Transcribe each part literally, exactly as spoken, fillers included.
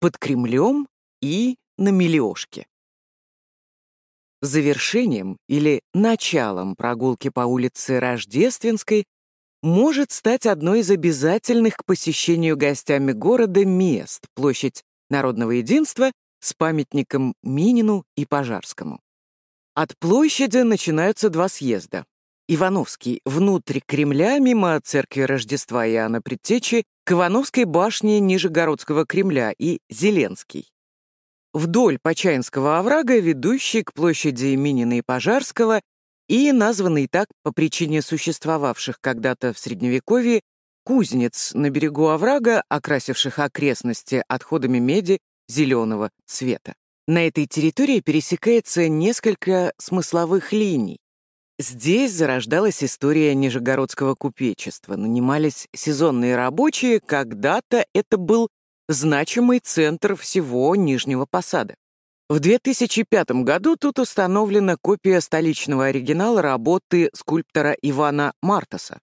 под Кремлем и на Мелиошке. Завершением или началом прогулки по улице Рождественской может стать одной из обязательных к посещению гостями города мест — площадь Народного Единства с памятником Минину и Пожарскому. От площади начинаются два съезда. Ивановский внутрь Кремля, мимо церкви Рождества Иоанна Предтечи, к Ивановской башне Нижегородского Кремля и Зеленский. Вдоль Почаинского оврага, ведущий к площади Минина и Пожарского, и названный так по причине существовавших когда-то в Средневековье кузнец на берегу оврага, окрасивших окрестности отходами меди зеленого цвета. На этой территории пересекается несколько смысловых линий. Здесь зарождалась история нижегородского купечества, нанимались сезонные рабочие, когда-то это был значимый центр всего Нижнего Посада. В две тысячи пятом году тут установлена копия столичного оригинала работы скульптора Ивана Мартаса.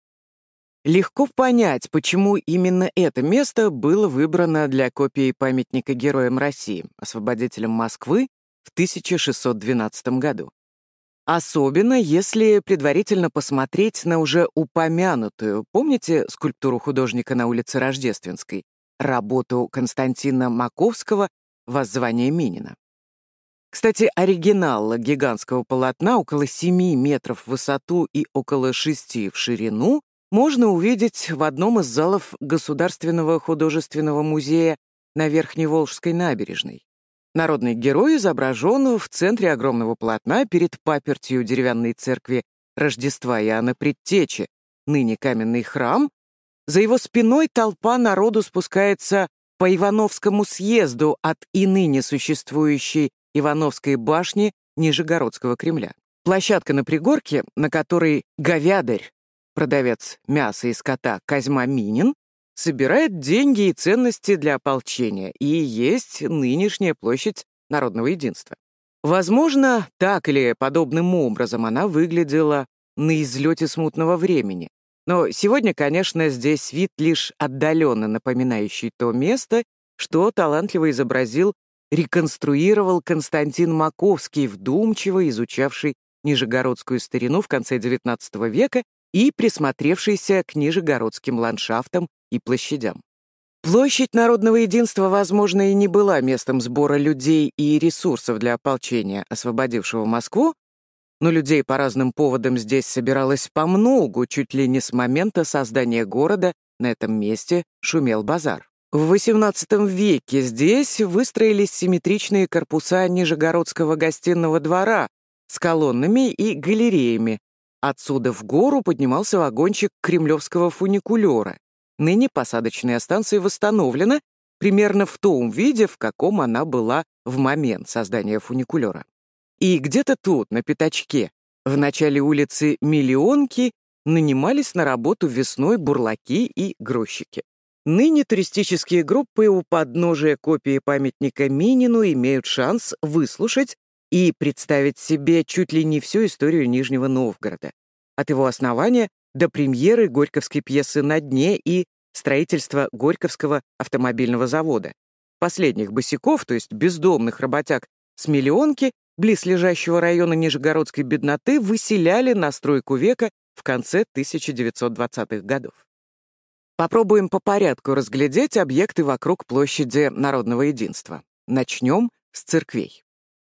Легко понять, почему именно это место было выбрано для копии памятника героям России, освободителям Москвы в тысяча шестьсот двенадцатом году. Особенно, если предварительно посмотреть на уже упомянутую, помните скульптуру художника на улице Рождественской, работу Константина Маковского «Воззвание Минина». Кстати, оригинал гигантского полотна около семи метров в высоту и около шести в ширину можно увидеть в одном из залов Государственного художественного музея на Верхневолжской набережной. Народный герой изображен в центре огромного полотна перед папертью деревянной церкви Рождества Иоанна Предтечи, ныне каменный храм. За его спиной толпа народу спускается по Ивановскому съезду от и ныне существующей Ивановской башни Нижегородского Кремля. Площадка на пригорке, на которой говядарь, продавец мяса и скота Козьма Минин, собирает деньги и ценности для ополчения, и есть нынешняя площадь Народного Единства. Возможно, так или подобным образом она выглядела на излете смутного времени. Но сегодня, конечно, здесь вид лишь отдаленно напоминающий то место, что талантливо изобразил, реконструировал Константин Маковский, вдумчиво изучавший нижегородскую старину в конце девятнадцатого века и присмотревшийся к нижегородским ландшафтам и площадям. Площадь Народного Единства, возможно, и не была местом сбора людей и ресурсов для ополчения, освободившего Москву, но людей по разным поводам здесь собиралось помногу, чуть ли не с момента создания города на этом месте шумел базар. В восемнадцатом веке здесь выстроились симметричные корпуса Нижегородского гостиного двора с колоннами и галереями. Отсюда в гору поднимался вагончик кремлевского фуникулера. Ныне посадочная станция восстановлена примерно в том виде, в каком она была в момент создания фуникулера. И где-то тут, на пятачке, в начале улицы Миллионки, нанимались на работу весной бурлаки и грузчики. Ныне туристические группы у подножия копии памятника Минину имеют шанс выслушать и представить себе чуть ли не всю историю Нижнего Новгорода, от его основания до премьеры горьковской пьесы «На дне» и строительства Горьковского автомобильного завода. Последних босяков, то есть бездомных работяг с Миллионки, близлежащего района нижегородской бедноты, выселяли на стройку века в конце тысяча девятьсот двадцатых годов. Попробуем по порядку разглядеть объекты вокруг площади Народного Единства. Начнем с церквей.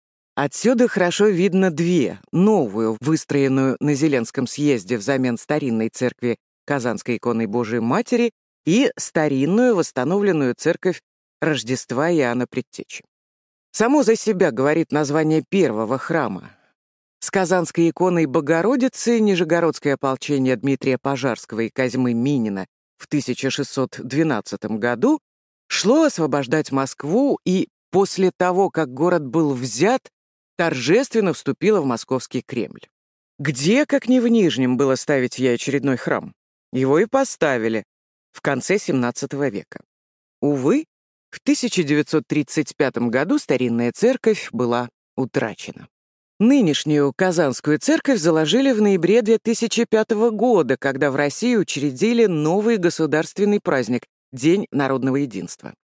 Отсюда хорошо видно две: новую, выстроенную на Зеленском съезде взамен старинной церкви Казанской иконы Божией Матери, и старинную, восстановленную церковь Рождества Иоанна Предтечи. Само за себя говорит название первого храма. С Казанской иконой Богородицы Нижегородское ополчение Дмитрия Пожарского и Козьмы Минина в тысяча шестьсот двенадцатом году шло освобождать Москву, и после того, как город был взят, торжественно вступило в Московский Кремль. Где, как не в Нижнем, было ставить ей очередной храм? Его и поставили в конце семнадцатого века. Увы, в тысяча девятьсот тридцать пятом году старинная церковь была утрачена. Нынешнюю Казанскую церковь заложили в ноябре две тысячи пятого года, когда в России учредили новый государственный праздник — День Народного Единства.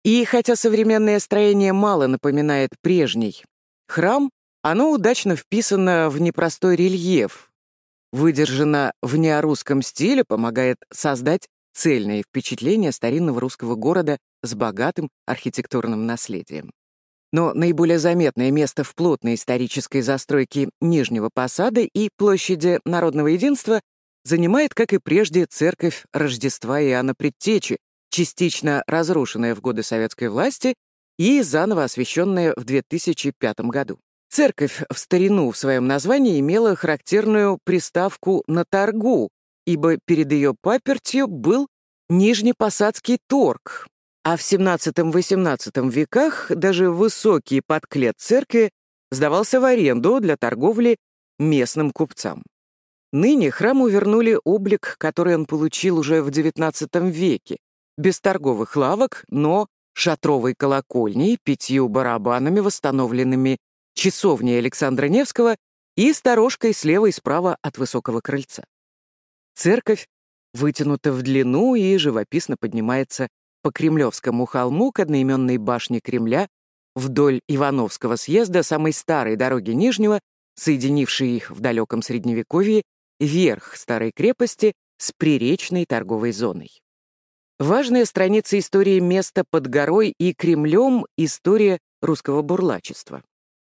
И хотя современное строение мало напоминает прежний храм, оно удачно вписано в непростой рельеф, выдержано в неорусском стиле, помогает создать цельное впечатление старинного русского города с богатым архитектурным наследием. Но наиболее заметное место в плотной исторической застройке Нижнего Посада и площади Народного Единства занимает, как и прежде, церковь Рождества Иоанна Предтечи, частично разрушенная в годы советской власти и заново освященная в две тысячи пятом году. Церковь в старину в своем названии имела характерную приставку «на торгу», ибо перед ее папертью был Нижнепосадский торг, а в семнадцатом-восемнадцатом веках даже высокий подклет церкви сдавался в аренду для торговли местным купцам. Ныне храму вернули облик, который он получил уже в девятнадцатом веке, без торговых лавок, но шатровой колокольней, пятью барабанами, восстановленными часовней Александра Невского и сторожкой слева и справа от высокого крыльца. Церковь вытянута в длину и живописно поднимается по Кремлевскому холму к одноименной башне Кремля вдоль Ивановского съезда, самой старой дороги Нижнего, соединившей их в далеком Средневековье верх старой крепости с приречной торговой зоной. Важная страница истории места под горой и Кремлем — история русского бурлачества.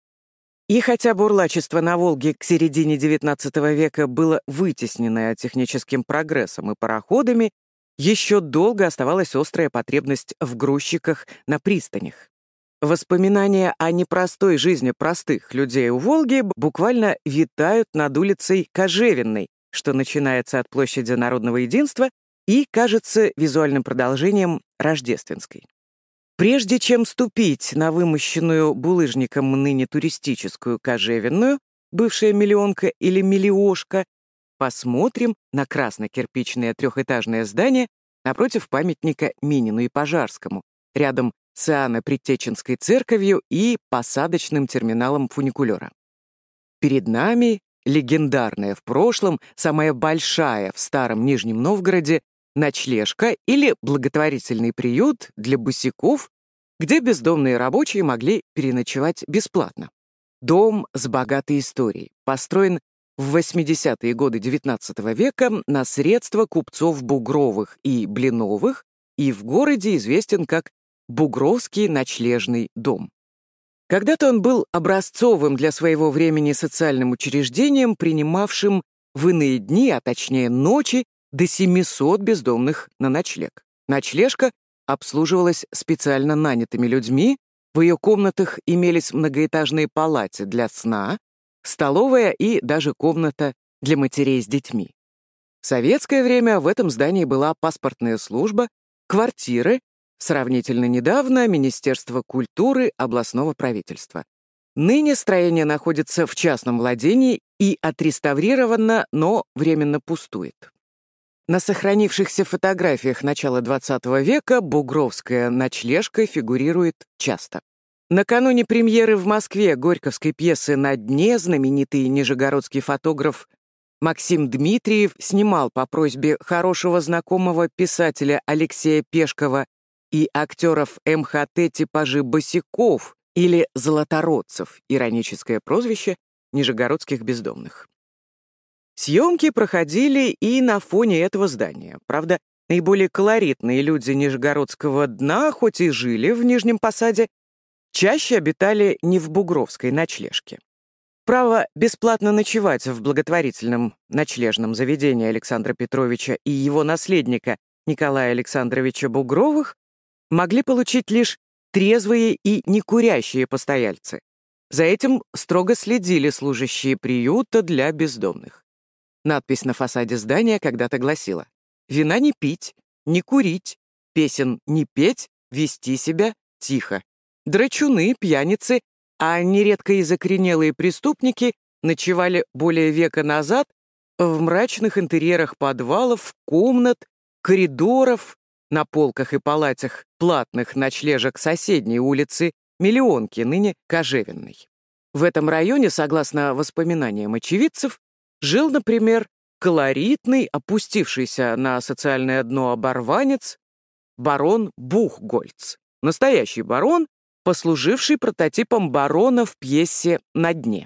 И хотя бурлачество на Волге к середине девятнадцатого века было вытеснено техническим прогрессом и пароходами, еще долго оставалась острая потребность в грузчиках на пристанях. Воспоминания о непростой жизни простых людей у Волги буквально витают над улицей Кожевенной, что начинается от площади Народного Единства и кажется визуальным продолжением Рождественской. Прежде чем ступить на вымощенную булыжником ныне туристическую Кожевенную, бывшая Миллионка или Миллиошка, посмотрим на красно-кирпичное трехэтажное здание напротив памятника Минину и Пожарскому, рядом с Иоанно-Предтеченской церковью и посадочным терминалом фуникулера. Перед нами легендарная в прошлом, самая большая в старом Нижнем Новгороде ночлежка или благотворительный приют для босяков, где бездомные рабочие могли переночевать бесплатно. Дом с богатой историей, построен в восьмидесятые годы девятнадцатого века на средства купцов Бугровых и Блиновых и в городе известен как Бугровский ночлежный дом. Когда-то он был образцовым для своего времени социальным учреждением, принимавшим в иные дни, а точнее ночи, до семисот бездомных на ночлег. Ночлежка обслуживалась специально нанятыми людьми, в ее комнатах имелись многоэтажные палаты для сна, столовая и даже комната для матерей с детьми. В советское время в этом здании была паспортная служба, квартиры, сравнительно недавно Министерство культуры областного правительства. Ныне строение находится в частном владении и отреставрировано, но временно пустует. На сохранившихся фотографиях начала двадцатого века бугровская ночлежка фигурирует часто. Накануне премьеры в Москве горьковской пьесы «На дне» знаменитый нижегородский фотограф Максим Дмитриев снимал по просьбе хорошего знакомого писателя Алексея Пешкова и актеров эм ха тэ типажи босяков или золотородцев, ироническое прозвище нижегородских бездомных. Съемки проходили и на фоне этого здания. Правда, наиболее колоритные люди нижегородского дна, хоть и жили в Нижнем Посаде, чаще обитали не в бугровской ночлежке. Право бесплатно ночевать в благотворительном ночлежном заведении Александра Петровича и его наследника Николая Александровича Бугровых могли получить лишь трезвые и некурящие постояльцы. За этим строго следили служащие приюта для бездомных. Надпись на фасаде здания когда-то гласила: «Вина не пить, не курить, песен не петь, вести себя тихо». Драчуны, пьяницы, а нередко и закоренелые преступники ночевали более века назад в мрачных интерьерах подвалов, комнат, коридоров, на полках и палатях платных ночлежек соседней улицы Миллионки, ныне Кожевенной. В этом районе, согласно воспоминаниям очевидцев, жил, например, колоритный, опустившийся на социальное дно оборванец, барон Бухгольц. Настоящий барон, послуживший прототипом барона в пьесе «На дне».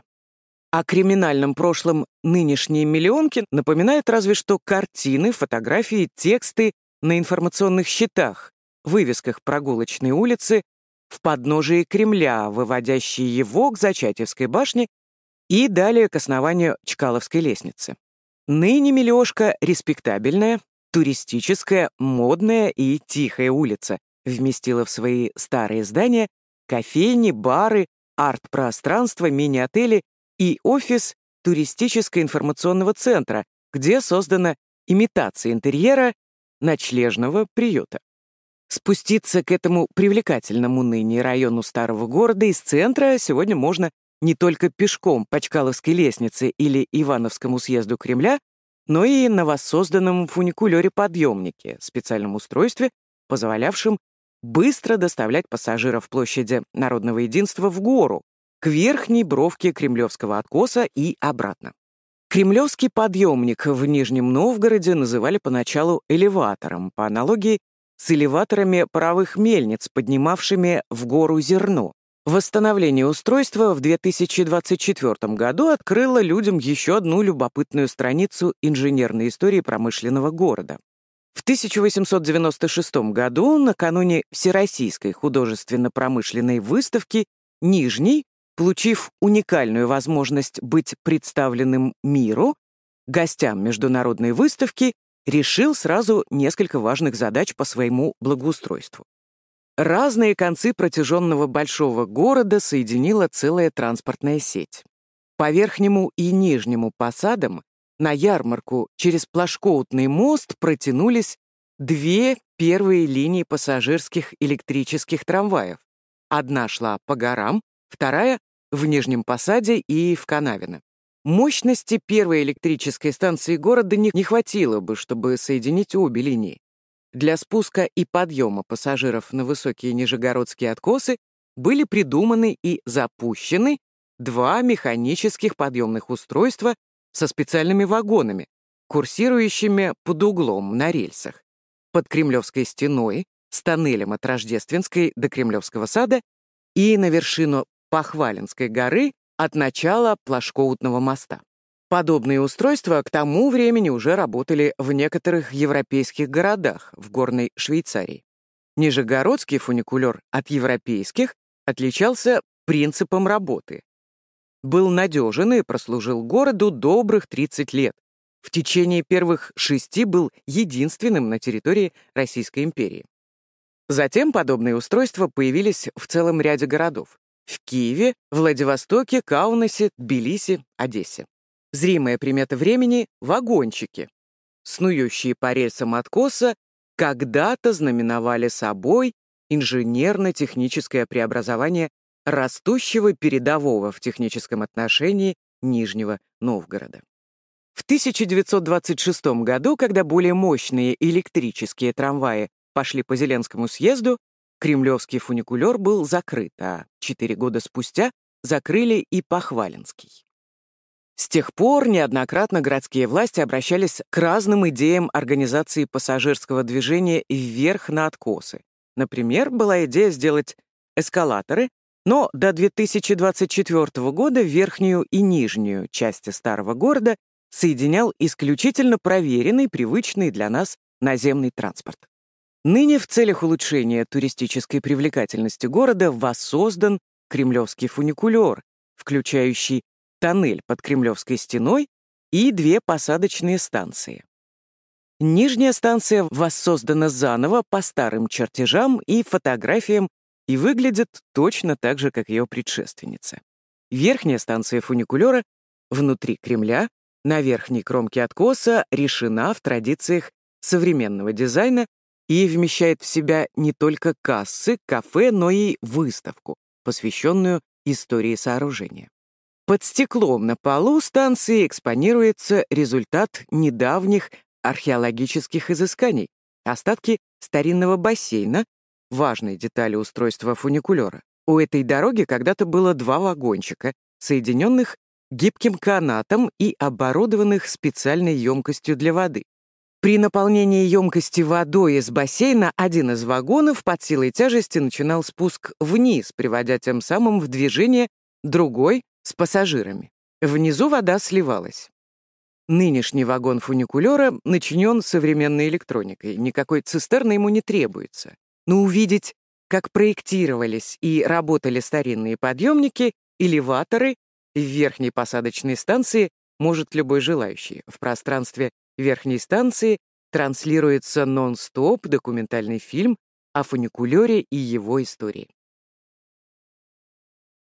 О криминальном прошлом нынешние миллионки напоминают разве что картины, фотографии, тексты на информационных щитах, вывесках прогулочной улицы, в подножии Кремля, выводящие его к Зачатьевской башне и далее к основанию Чкаловской лестницы. Ныне Мелёшка — респектабельная, туристическая, модная и тихая улица, вместила в свои старые здания кофейни, бары, арт-пространство, мини-отели и офис туристическо-информационного центра, где создана имитация интерьера ночлежного приюта. Спуститься к этому привлекательному ныне району старого города из центра сегодня можно не только пешком по Чкаловской лестнице или Ивановскому съезду Кремля, но и на воссозданном фуникулёре-подъемнике, специальном устройстве, позволявшем быстро доставлять пассажиров площади Народного единства в гору, к верхней бровке Кремлевского откоса и обратно. Кремлевский подъемник в Нижнем Новгороде называли поначалу элеватором, по аналогии с элеваторами паровых мельниц, поднимавшими в гору зерно. Восстановление устройства в две тысячи двадцать четвёртом году открыло людям еще одну любопытную страницу инженерной истории промышленного города. В тысяча восемьсот девяносто шестом году, накануне Всероссийской художественно-промышленной выставки, Нижний, получив уникальную возможность быть представленным миру, гостям международной выставки, решил сразу несколько важных задач по своему благоустройству. Разные концы протяженного большого города соединила целая транспортная сеть. По верхнему и нижнему посадам на ярмарку через Плашкоутный мост протянулись две первые линии пассажирских электрических трамваев. Одна шла по горам, вторая — в Нижнем Посаде и в Канавино. Мощности первой электрической станции города не, не хватило бы, чтобы соединить обе линии. Для спуска и подъема пассажиров на высокие нижегородские откосы были придуманы и запущены два механических подъемных устройства со специальными вагонами, курсирующими под углом на рельсах, под Кремлевской стеной, с тоннелем от Рождественской до Кремлевского сада и на вершину Похваленской горы от начала Плашкоутного моста. Подобные устройства к тому времени уже работали в некоторых европейских городах в горной Швейцарии. Нижегородский фуникулер от европейских отличался принципом работы. Был надежен и прослужил городу добрых тридцать лет. В течение первых шести был единственным на территории Российской империи. Затем подобные устройства появились в целом ряде городов: в Киеве, Владивостоке, Каунасе, Тбилиси, Одессе. Зримая примета времени — вагончики, снующие по рельсам откоса, когда-то знаменовали собой инженерно-техническое преобразование растущего передового в техническом отношении Нижнего Новгорода. В тысяча девятьсот двадцать шестом году, когда более мощные электрические трамваи пошли по Зеленскому съезду, Кремлевский фуникулер был закрыт, а четыре года спустя закрыли и Похваленский. С тех пор неоднократно городские власти обращались к разным идеям организации пассажирского движения вверх на откосы. Например, была идея сделать эскалаторы, но до две тысячи двадцать четвёртого года верхнюю и нижнюю части старого города соединял исключительно проверенный, привычный для нас наземный транспорт. Ныне в целях улучшения туристической привлекательности города воссоздан Кремлевский фуникулер, включающий тоннель под Кремлевской стеной и две посадочные станции. Нижняя станция воссоздана заново по старым чертежам и фотографиям и выглядит точно так же, как ее предшественница. Верхняя станция фуникулера внутри Кремля, на верхней кромке откоса, решена в традициях современного дизайна и вмещает в себя не только кассы, кафе, но и выставку, посвященную истории сооружения. Под стеклом на полу станции экспонируется результат недавних археологических изысканий, остатки старинного бассейна, важной детали устройства фуникулера. У этой дороги когда-то было два вагончика, соединенных гибким канатом и оборудованных специальной емкостью для воды. При наполнении емкости водой из бассейна один из вагонов под силой тяжести начинал спуск вниз, приводя тем самым в движение другой с пассажирами. Внизу вода сливалась. Нынешний вагон фуникулера начинен современной электроникой, никакой цистерны ему не требуется. Но увидеть, как проектировались и работали старинные подъемники, элеваторы в верхней посадочной станции может любой желающий. В пространстве верхней станции транслируется нон-стоп документальный фильм о фуникулере и его истории.